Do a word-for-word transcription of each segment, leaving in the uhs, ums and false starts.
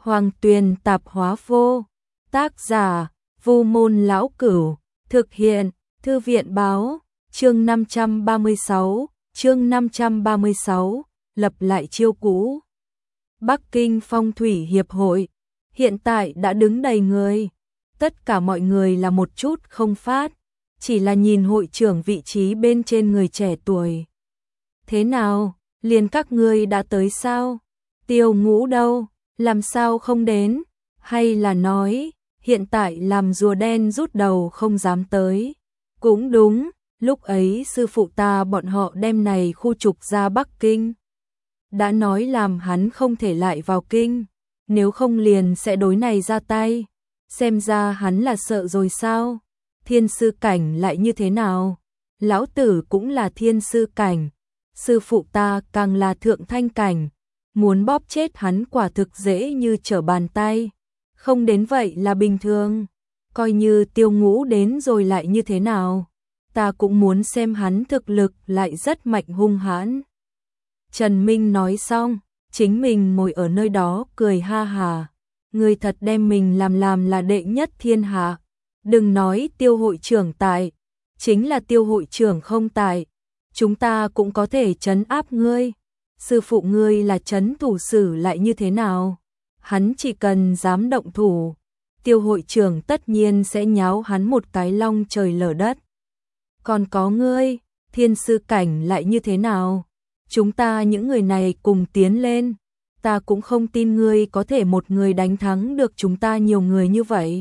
Hoàng Tuyền Tạp Hóa Vô. Tác giả: Vu Môn Lão Cửu. Thực hiện: Thư viện báo. Chương năm trăm ba mươi sáu. Chương năm trăm ba mươi sáu. Lập lại chiêu cũ. Bắc Kinh Phong thủy hiệp hội hiện tại đã đứng đầy người. Tất cả mọi người là một chút không phát, chỉ là nhìn hội trưởng vị trí bên trên người trẻ tuổi. Thế nào, liền các ngươi đã tới sao? Tiêu Ngũ đâu, làm sao không đến? Hay là nói, hiện tại làm rùa đen rút đầu không dám tới? Cũng đúng, lúc ấy sư phụ ta bọn họ đem này khu trục ra Bắc Kinh. Đã nói làm hắn không thể lại vào kinh, nếu không liền sẽ đối này ra tay. Xem ra hắn là sợ rồi sao? Thiên sư cảnh lại như thế nào? Lão tử cũng là thiên sư cảnh, sư phụ ta càng là thượng thanh cảnh, muốn bóp chết hắn quả thực dễ như trở bàn tay. Không đến vậy là bình thường, coi như Tiêu Ngũ đến rồi lại như thế nào? Ta cũng muốn xem hắn thực lực lại rất mạnh hung hãn. Trần Minh nói xong, chính mình ngồi ở nơi đó cười ha hà. Người thật đem mình làm làm là đệ nhất thiên hạ. Đừng nói Tiêu hội trưởng tại, chính là Tiêu hội trưởng không tại, chúng ta cũng có thể trấn áp ngươi. Sư phụ ngươi là trấn thủ sử lại như thế nào? Hắn chỉ cần dám động thủ, Tiêu hội trưởng tất nhiên sẽ nháo hắn một cái long trời lở đất. Còn có ngươi, thiên sư cảnh lại như thế nào? Chúng ta những người này cùng tiến lên, ta cũng không tin ngươi có thể một người đánh thắng được chúng ta nhiều người như vậy.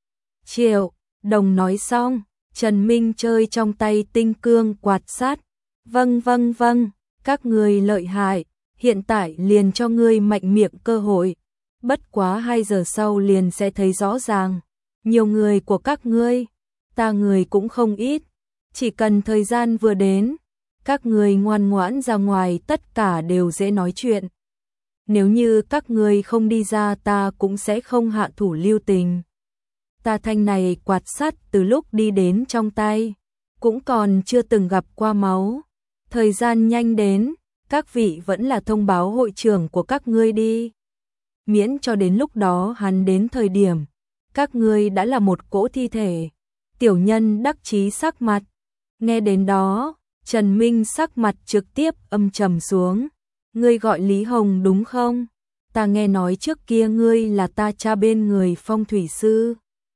Triệu Đồng nói xong, Trần Minh chơi trong tay tinh cương quạt sát. Vâng vâng vâng, các ngươi lợi hại, hiện tại liền cho ngươi mạnh miệng cơ hội. Bất quá hai giờ sau liền sẽ thấy rõ ràng. Nhiều người của các ngươi, ta người cũng không ít. Chỉ cần thời gian vừa đến, các ngươi ngoan ngoãn ra ngoài tất cả đều dễ nói chuyện. Nếu như các ngươi không đi ra ta cũng sẽ không hạ thủ lưu tình. Ta thanh này quạt sắt từ lúc đi đến trong tay, cũng còn chưa từng gặp qua máu. Thời gian nhanh đến, các vị vẫn là thông báo hội trưởng của các ngươi đi. Miễn cho đến lúc đó hắn đến thời điểm, các ngươi đã là một cỗ thi thể. Tiểu nhân đắc chí sắc mặt. Nghe đến đó, Trần Minh sắc mặt trực tiếp âm trầm xuống. Ngươi gọi Lý Hồng đúng không? Ta nghe nói trước kia ngươi là ta cha bên người phong thủy sư.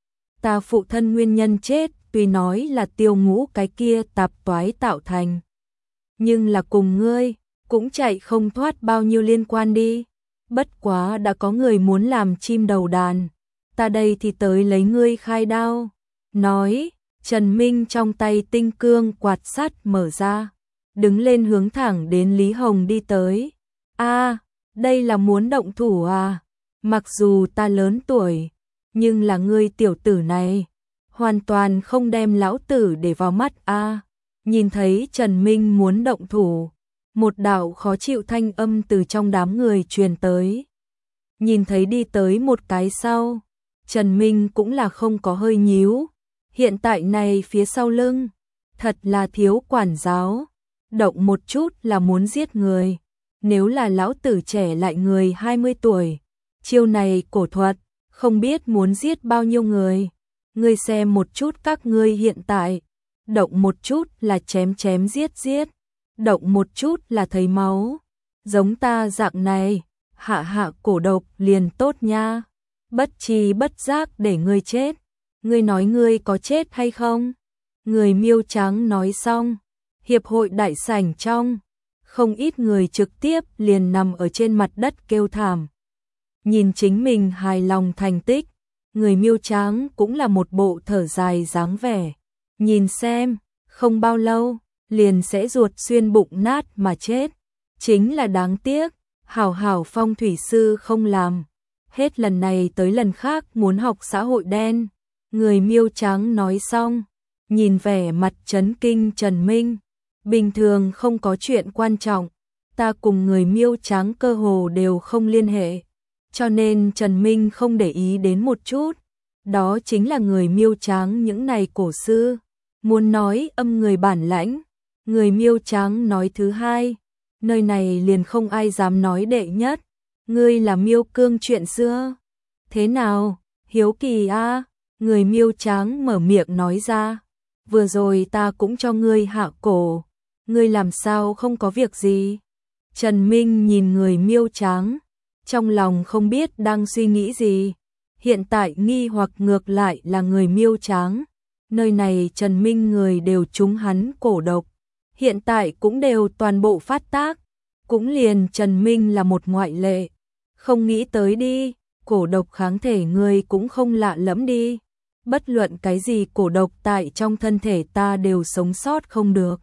Ta phụ thân nguyên nhân chết tuy nói là Tiêu Ngũ cái kia tạp toái tạo thành, nhưng là cùng ngươi cũng chạy không thoát bao nhiêu liên quan đi. Bất quá đã có người muốn làm chim đầu đàn, ta đây thì tới lấy ngươi khai đao. Nói, Trần Minh trong tay tinh cương quạt sắt mở ra, đứng lên hướng thẳng đến Lý Hồng đi tới. A, đây là muốn động thủ à? Mặc dù ta lớn tuổi, nhưng là ngươi tiểu tử này, hoàn toàn không đem lão tử để vào mắt a. À, nhìn thấy Trần Minh muốn động thủ, một đạo khó chịu thanh âm từ trong đám người truyền tới. Nhìn thấy đi tới một cái sau, Trần Minh cũng là không có hơi nhíu. Hiện tại này phía sau lưng, thật là thiếu quản giáo, động một chút là muốn giết người. Nếu là lão tử trẻ lại người hai mươi tuổi, chiêu này cổ thuật, không biết muốn giết bao nhiêu người. Ngươi xem một chút các ngươi hiện tại, động một chút là chém chém giết giết, động một chút là thấy máu. Giống ta dạng này, hạ hạ cổ độc liền tốt nha. Bất tri bất giác để ngươi chết. Ngươi nói ngươi có chết hay không? Người miêu trắng nói xong, hiệp hội đại sảnh trong, không ít người trực tiếp liền nằm ở trên mặt đất kêu thảm. Nhìn chính mình hài lòng thành tích, người miêu trắng cũng là một bộ thở dài dáng vẻ. Nhìn xem, không bao lâu, liền sẽ ruột xuyên bụng nát mà chết. Chính là đáng tiếc, hảo hảo phong thủy sư không làm. Hết lần này tới lần khác muốn học xã hội đen. Người miêu trắng nói xong, nhìn vẻ mặt chấn kinh Trần Minh. Bình thường không có chuyện quan trọng, ta cùng người miêu trắng cơ hồ đều không liên hệ, cho nên Trần Minh không để ý đến một chút. Đó chính là người miêu trắng những này cổ sư, muốn nói âm người bản lãnh. Người miêu trắng nói thứ hai, nơi này liền không ai dám nói đệ nhất. ngươi là Miêu Cương chuyện xưa. Thế nào, hiếu kỳ a à? Người Miêu Tráng mở miệng nói ra, vừa rồi ta cũng cho ngươi hạ cổ, ngươi làm sao không có việc gì? Trần Minh nhìn người Miêu Tráng, trong lòng không biết đang suy nghĩ gì. Hiện tại nghi hoặc ngược lại là người Miêu Tráng, nơi này Trần Minh người đều trúng hắn cổ độc, hiện tại cũng đều toàn bộ phát tác, cũng liền Trần Minh là một ngoại lệ. Không nghĩ tới đi, cổ độc kháng thể người cũng không lạ lẫm đi. Bất luận cái gì cổ độc tại trong thân thể ta đều sống sót không được.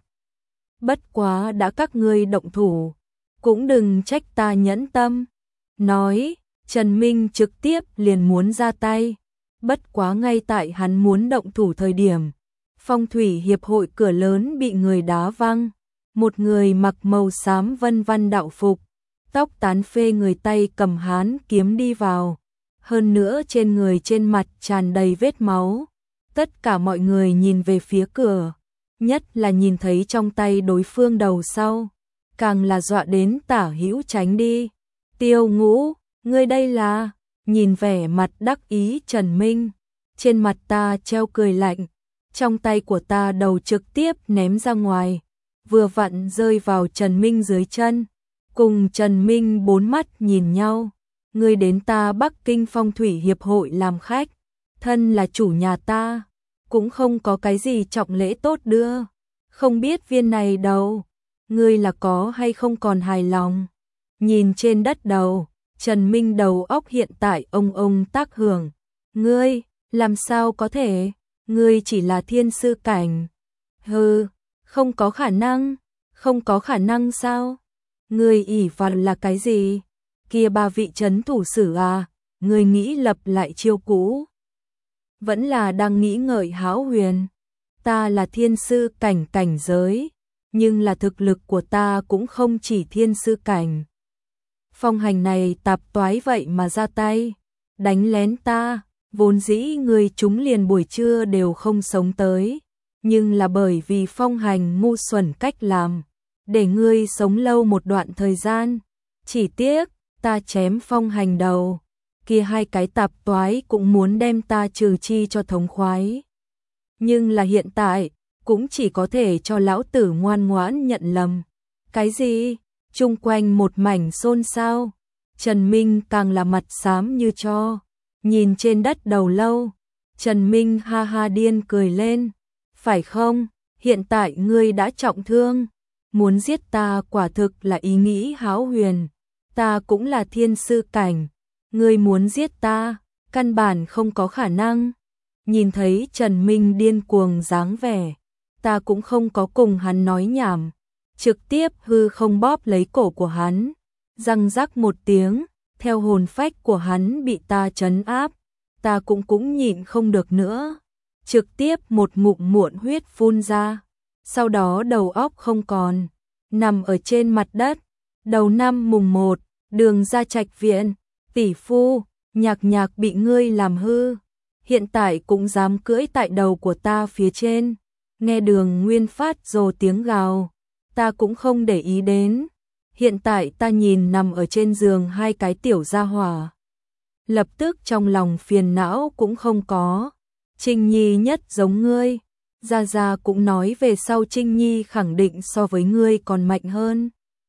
Bất quá đã các ngươi động thủ, cũng đừng trách ta nhẫn tâm. Nói, Trần Minh trực tiếp liền muốn ra tay. Bất quá ngay tại hắn muốn động thủ thời điểm, Phong thủy hiệp hội cửa lớn bị người đá văng. Một người mặc màu xám vân vân đạo phục, tóc tán phê người tay cầm hán kiếm đi vào. Hơn nữa trên người trên mặt tràn đầy vết máu. Tất cả mọi người nhìn về phía cửa, nhất là nhìn thấy trong tay đối phương đầu sau, càng là dọa đến tả hữu tránh đi. Tiêu Ngũ, ngươi đây là? Nhìn vẻ mặt đắc ý Trần Minh, trên mặt ta treo cười lạnh, trong tay của ta đầu trực tiếp ném ra ngoài, vừa vặn rơi vào Trần Minh dưới chân. Cùng Trần Minh bốn mắt nhìn nhau, ngươi đến ta Bắc Kinh Phong thủy hiệp hội làm khách, thân là chủ nhà ta, cũng không có cái gì trọng lễ tốt đưa, không biết viên này đâu, ngươi là có hay không còn hài lòng? Nhìn trên đất đầu, Trần Minh đầu óc hiện tại ông ông tác hưởng, ngươi, làm sao có thể, ngươi chỉ là thiên sư cảnh. Hừ, không có khả năng, không có khả năng sao? Ngươi ỷ vào là cái gì? Kia ba vị trấn thủ sử à, ngươi nghĩ lập lại chiêu cũ? Vẫn là đang nghĩ ngợi hão huyền. Ta là thiên sư cảnh cảnh giới, nhưng là thực lực của ta cũng không chỉ thiên sư cảnh. Phong hành này tạp toái vậy mà ra tay, đánh lén ta, vốn dĩ người chúng liền buổi trưa đều không sống tới, nhưng là bởi vì phong hành ngu xuẩn cách làm, để ngươi sống lâu một đoạn thời gian. Chỉ tiếc, ta chém phong hành đầu, kia hai cái tạp toái cũng muốn đem ta trừ chi cho thống khoái. Nhưng là hiện tại, cũng chỉ có thể cho lão tử ngoan ngoãn nhận lầm. Cái gì? Chung quanh một mảnh xôn xao. Trần Minh càng là mặt xám như tro, nhìn trên đất đầu lâu. Trần Minh ha ha điên cười lên. Phải không? Hiện tại ngươi đã trọng thương, muốn giết ta quả thực là ý nghĩ hão huyền. Ta cũng là thiên sư cảnh, ngươi muốn giết ta, căn bản không có khả năng. Nhìn thấy Trần Minh điên cuồng dáng vẻ, ta cũng không có cùng hắn nói nhảm, trực tiếp hư không bóp lấy cổ của hắn, răng rắc một tiếng, theo hồn phách của hắn bị ta trấn áp, ta cũng cũng nhịn không được nữa, trực tiếp một ngụm muộn huyết phun ra, sau đó đầu óc không còn, nằm ở trên mặt đất. Đầu năm mùng một, Đường ra Trạch viện, tỷ phu, Nhạc Nhạc bị ngươi làm hư, hiện tại cũng dám cưỡi tại đầu của ta phía trên. Nghe Đường Nguyên phát rồ tiếng gào, ta cũng không để ý đến. Hiện tại ta nhìn nằm ở trên giường hai cái tiểu gia hỏa, lập tức trong lòng phiền não cũng không có. Trinh Nhi nhất giống ngươi, Gia Gia cũng nói về sau Trinh Nhi khẳng định so với ngươi còn mạnh hơn.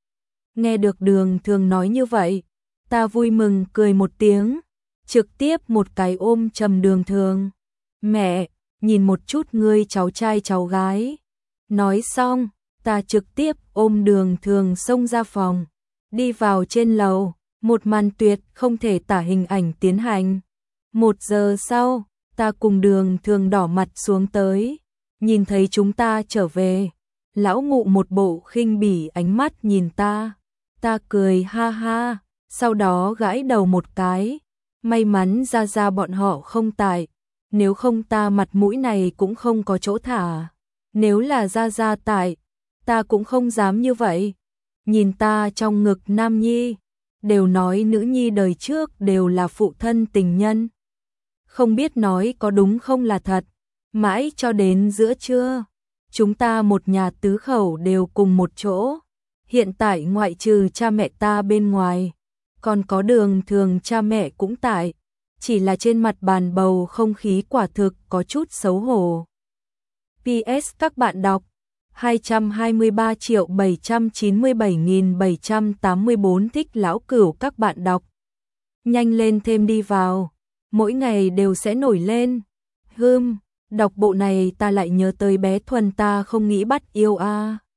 Nghe được Đường Thường nói như vậy, ta vui mừng cười một tiếng, trực tiếp một cái ôm chầm Đường Thường. Mẹ, nhìn một chút ngươi cháu trai cháu gái. Nói xong, ta trực tiếp ôm Đường Thường xông ra phòng, đi vào trên lầu, một màn tuyệt không thể tả hình ảnh tiến hành. Một giờ sau, ta cùng Đường Thường đỏ mặt xuống tới, nhìn thấy chúng ta trở về, lão ngụ một bộ khinh bỉ ánh mắt nhìn ta, ta cười ha ha, sau đó gãi đầu một cái, may mắn Gia Gia bọn họ không tại, nếu không ta mặt mũi này cũng không có chỗ thả, nếu là Gia Gia tại, ta cũng không dám như vậy. Nhìn ta trong ngực nam nhi, đều nói nữ nhi đời trước đều là phụ thân tình nhân. Không biết nói có đúng không là thật, mãi cho đến giữa trưa, chúng ta một nhà tứ khẩu đều cùng một chỗ. Hiện tại ngoại trừ cha mẹ ta bên ngoài, còn có Đường Thường cha mẹ cũng tại, chỉ là trên mặt bàn bầu không khí quả thực có chút xấu hổ. pê ét các bạn đọc hai trăm hai mươi ba triệu bảy trăm chín mươi bảy nghìn bảy trăm tám mươi tư thích Lão Cửu các bạn đọc. Nhanh lên thêm đi vào, mỗi ngày đều sẽ nổi lên. Hưm, đọc bộ này ta lại nhớ tới bé Thuần ta không nghĩ bắt yêu a. À.